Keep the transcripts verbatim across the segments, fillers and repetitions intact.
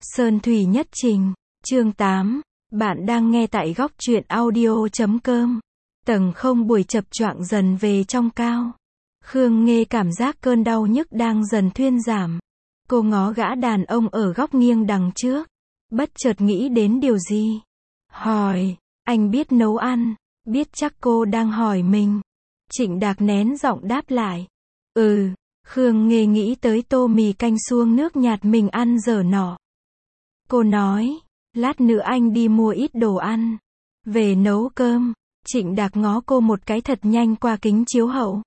Sơn Thủy Nhất Trình, chương tám, bạn đang nghe tại góc truyện audio.com. Tầng không buổi chập choạng dần về trong cao. Khương Nghê cảm giác cơn đau nhức đang dần thuyên giảm. Cô ngó gã đàn ông ở góc nghiêng đằng trước. Bất chợt nghĩ đến điều gì. Hỏi, anh biết nấu ăn, biết chắc cô đang hỏi mình. Trịnh Đạc nén giọng đáp lại. Ừ, Khương Nghê nghĩ tới tô mì canh suông nước nhạt mình ăn giờ nọ. Cô nói, lát nữa anh đi mua ít đồ ăn. Về nấu cơm. Trịnh Đạc ngó cô một cái thật nhanh qua kính chiếu hậu.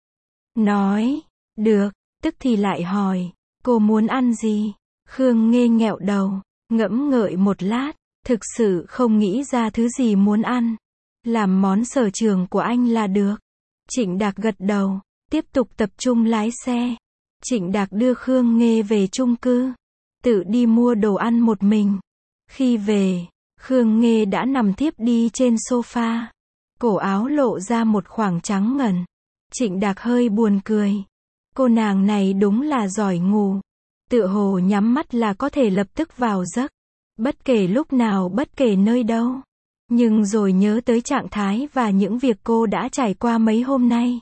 Nói, được, tức thì lại hỏi, cô muốn ăn gì? Khương Nghê nghẹo đầu, ngẫm ngợi một lát, thực sự không nghĩ ra thứ gì muốn ăn. Làm món sở trường của anh là được. Trịnh Đạc gật đầu, tiếp tục tập trung lái xe. Trịnh Đạc đưa Khương Nghê về chung cư, tự đi mua đồ ăn một mình. Khi về, Khương Nghê đã nằm thiếp đi trên sofa. Cổ áo lộ ra một khoảng trắng ngần. Trịnh Đạc hơi buồn cười. Cô nàng này đúng là giỏi ngủ. Tựa hồ nhắm mắt là có thể lập tức vào giấc. Bất kể lúc nào, bất kể nơi đâu. Nhưng rồi nhớ tới trạng thái và những việc cô đã trải qua mấy hôm nay.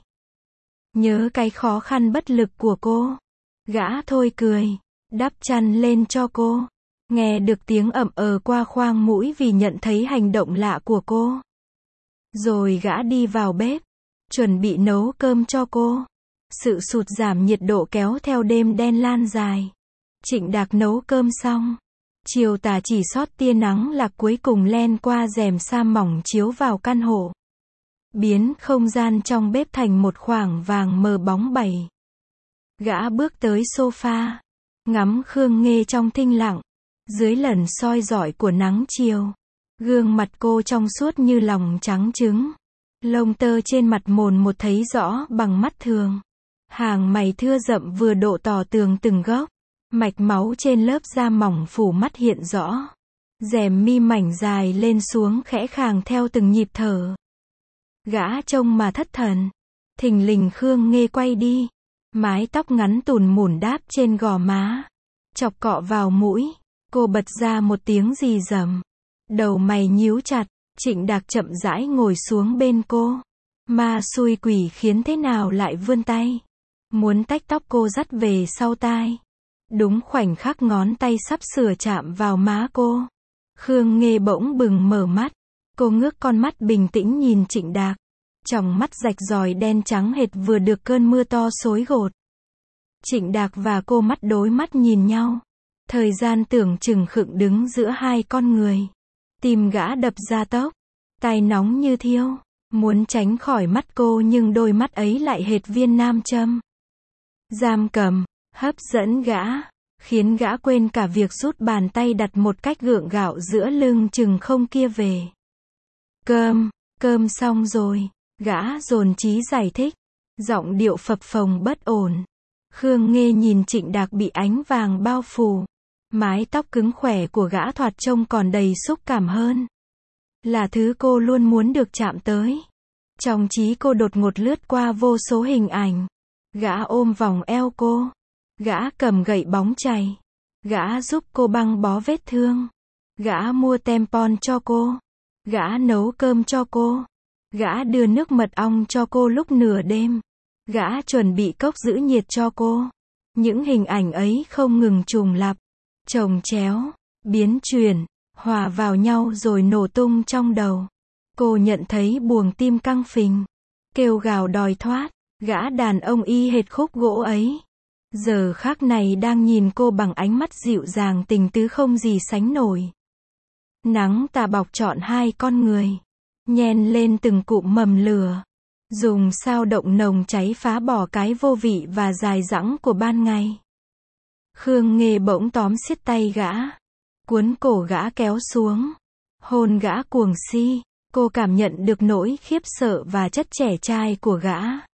Nhớ cái khó khăn bất lực của cô. Gã thôi cười, đắp chăn lên cho cô. Nghe được tiếng ậm ờ qua khoang mũi vì nhận thấy hành động lạ của cô. Rồi gã đi vào bếp, chuẩn bị nấu cơm cho cô. Sự sụt giảm nhiệt độ kéo theo đêm đen lan dài. Trịnh Đạc nấu cơm xong. Chiều tà chỉ sót tia nắng lạc cuối cùng len qua rèm sa mỏng chiếu vào căn hộ. Biến không gian trong bếp thành một khoảng vàng mờ bóng bẩy. Gã bước tới sofa, ngắm Khương Nghê trong thinh lặng. Dưới lần soi rọi của nắng chiều, gương mặt cô trong suốt như lòng trắng trứng. Lông tơ trên mặt mồn một thấy rõ bằng mắt thường. Hàng mày thưa rậm vừa độ tỏ tường từng góc. Mạch máu trên lớp da mỏng phủ mắt hiện rõ. Rèm mi mảnh dài lên xuống khẽ khàng theo từng nhịp thở. Gã trông mà thất thần. Thình lình Khương Nghê quay đi. Mái tóc ngắn tùn mủn đáp trên gò má. Chọc cọ vào mũi. Cô bật ra một tiếng rì rầm. Đầu mày nhíu chặt. Trịnh Đạc chậm rãi ngồi xuống bên cô. Ma xui quỷ khiến thế nào lại vươn tay. Muốn tách tóc cô dắt về sau tai. Đúng khoảnh khắc ngón tay sắp sửa chạm vào má cô. Khương Nghê bỗng bừng mở mắt. Cô ngước con mắt bình tĩnh nhìn Trịnh Đạc. Tròng mắt rạch ròi đen trắng hệt vừa được cơn mưa to xối gột. Trịnh Đạc và cô mắt đối mắt nhìn nhau. Thời gian tưởng chừng khựng đứng giữa hai con người. Tim gã đập ra tốc. Tai nóng như thiêu. Muốn tránh khỏi mắt cô nhưng đôi mắt ấy lại hệt viên nam châm. Giam cầm, hấp dẫn gã. Khiến gã quên cả việc rút bàn tay đặt một cách gượng gạo giữa lưng chừng không kia về. Cơm, cơm xong rồi. Gã dồn trí giải thích. Giọng điệu phập phồng bất ổn. Khương Nghê nhìn Trịnh Đạc bị ánh vàng bao phủ. Mái tóc cứng khỏe của gã thoạt trông còn đầy xúc cảm hơn. Là thứ cô luôn muốn được chạm tới. Trong trí cô đột ngột lướt qua vô số hình ảnh. Gã ôm vòng eo cô. Gã cầm gậy bóng chày. Gã giúp cô băng bó vết thương. Gã mua tampon cho cô. Gã nấu cơm cho cô. Gã đưa nước mật ong cho cô lúc nửa đêm. Gã chuẩn bị cốc giữ nhiệt cho cô. Những hình ảnh ấy không ngừng trùng lặp, chồng chéo, biến chuyển, hòa vào nhau rồi nổ tung trong đầu. Cô nhận thấy buồng tim căng phình, kêu gào đòi thoát. Gã đàn ông y hệt khúc gỗ ấy. Giờ khắc này đang nhìn cô bằng ánh mắt dịu dàng tình tứ không gì sánh nổi. Nắng tà bọc trọn hai con người. Nhen lên từng cụm mầm lửa. Dùng sao động nồng cháy phá bỏ cái vô vị và dài dẳng của ban ngày. Khương Nghê bỗng tóm siết tay gã. Cuốn cổ gã kéo xuống. Hôn gã cuồng si. Cô cảm nhận được nỗi khiếp sợ và chất trẻ trai của gã.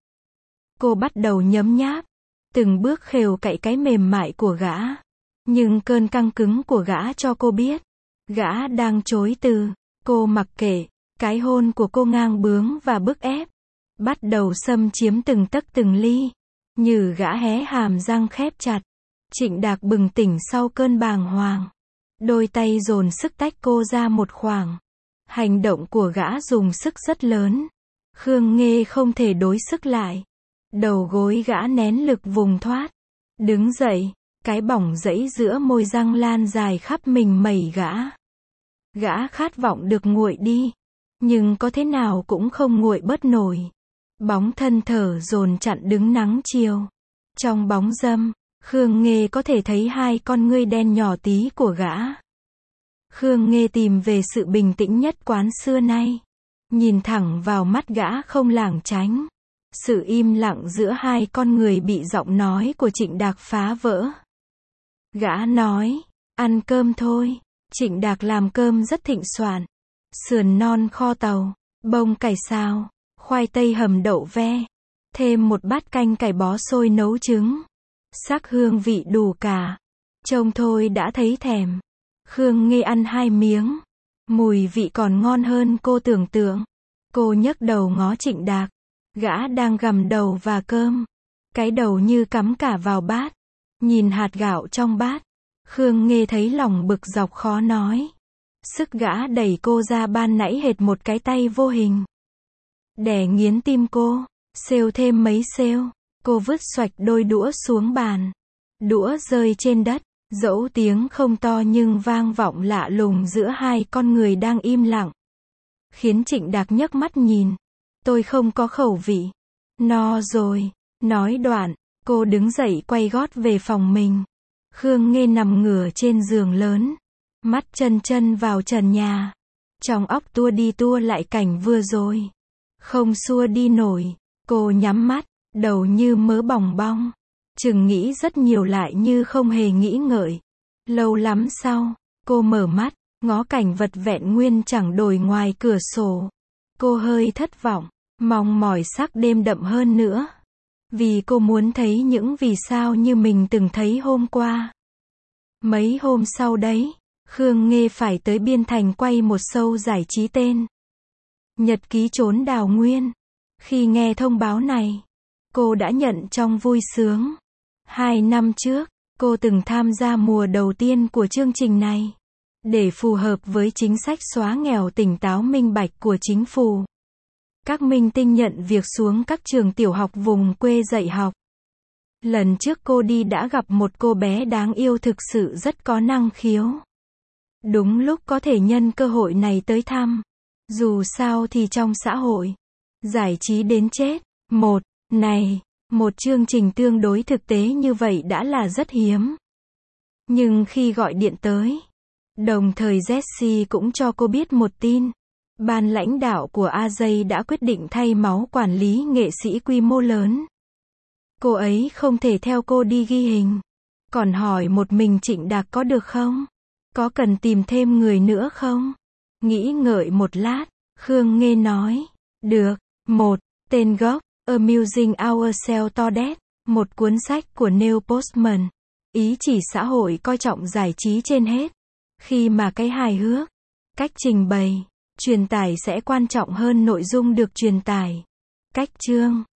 Cô bắt đầu nhấm nháp. Từng bước khều cạy cái mềm mại của gã. Nhưng cơn căng cứng của gã cho cô biết. Gã đang chối từ. Cô mặc kệ. Cái hôn của cô ngang bướng và bức ép. Bắt đầu xâm chiếm từng tấc từng ly. Như gã hé hàm răng khép chặt. Trịnh Đạc bừng tỉnh sau cơn bàng hoàng. Đôi tay dồn sức tách cô ra một khoảng. Hành động của gã dùng sức rất lớn. Khương Nghê không thể đối sức lại. Đầu gối gã nén lực vùng thoát. Đứng dậy, cái bỏng rẫy giữa môi răng lan dài khắp mình mẩy gã. Gã khát vọng được nguội đi. Nhưng có thế nào cũng không nguội bớt nổi. Bóng thân thở dồn chặn đứng nắng chiều. Trong bóng râm, Khương Nghê có thể thấy hai con ngươi đen nhỏ tí của gã. Khương Nghê tìm về sự bình tĩnh nhất quán xưa nay. Nhìn thẳng vào mắt gã không lảng tránh. Sự im lặng giữa hai con người bị giọng nói của Trịnh Đạc phá vỡ. Gã nói, ăn cơm thôi. Trịnh Đạc làm cơm rất thịnh soạn. Sườn non kho tàu, bông cải xào, khoai tây hầm đậu ve. Thêm một bát canh cải bó xôi nấu trứng. Sắc hương vị đủ cả. Trông thôi đã thấy thèm. Khương Nghê ăn hai miếng. Mùi vị còn ngon hơn cô tưởng tượng. Cô nhấc đầu ngó Trịnh Đạc. Gã đang gặm đầu và cơm. Cái đầu như cắm cả vào bát. Nhìn hạt gạo trong bát. Khương Nghê thấy lòng bực dọc khó nói. Sức gã đẩy cô ra ban nãy hệt một cái tay vô hình. Đè nghiến tim cô. Xêu thêm mấy xêu. Cô vứt xoạch đôi đũa xuống bàn. Đũa rơi trên đất. Dẫu tiếng không to nhưng vang vọng lạ lùng giữa hai con người đang im lặng. Khiến Trịnh Đạc nhấc mắt nhìn. Tôi không có khẩu vị. No rồi. Nói đoạn, cô đứng dậy quay gót về phòng mình. Khương Nghê nằm ngửa trên giường lớn. Mắt chân chân vào trần nhà. Trong óc tua đi tua lại cảnh vừa rồi. Không xua đi nổi. Cô nhắm mắt, đầu như mớ bòng bong. Chừng nghĩ rất nhiều lại như không hề nghĩ ngợi. Lâu lắm sau, cô mở mắt, ngó cảnh vật vẹn nguyên chẳng đổi ngoài cửa sổ. Cô hơi thất vọng, mong mỏi sắc đêm đậm hơn nữa. Vì cô muốn thấy những vì sao như mình từng thấy hôm qua. Mấy hôm sau đấy, Khương Nghê phải tới Biên Thành quay một show giải trí tên Nhật ký trốn đào nguyên. Khi nghe thông báo này, cô đã nhận trong vui sướng. Hai năm trước, cô từng tham gia mùa đầu tiên của chương trình này. Để phù hợp với chính sách xóa nghèo tỉnh táo minh bạch của chính phủ. Các minh tinh nhận việc xuống các trường tiểu học vùng quê dạy học. Lần trước cô đi đã gặp một cô bé đáng yêu thực sự rất có năng khiếu. Đúng lúc có thể nhân cơ hội này tới thăm. Dù sao thì trong xã hội, giải trí đến chết. Một, này, một chương trình tương đối thực tế như vậy đã là rất hiếm. Nhưng khi gọi điện tới, đồng thời Jessie cũng cho cô biết một tin. Ban lãnh đạo của a jay đã quyết định thay máu quản lý nghệ sĩ quy mô lớn. Cô ấy không thể theo cô đi ghi hình. Còn hỏi một mình Trịnh Đạc có được không? Có cần tìm thêm người nữa không? Nghĩ ngợi một lát, Khương Nghê nói. Được. Một. Tên gốc, Amusing Ourselves to Death. Một cuốn sách của Neil Postman. Ý chỉ xã hội coi trọng giải trí trên hết. Khi mà cái hài hước, cách trình bày, truyền tải sẽ quan trọng hơn nội dung được truyền tải. Cách chương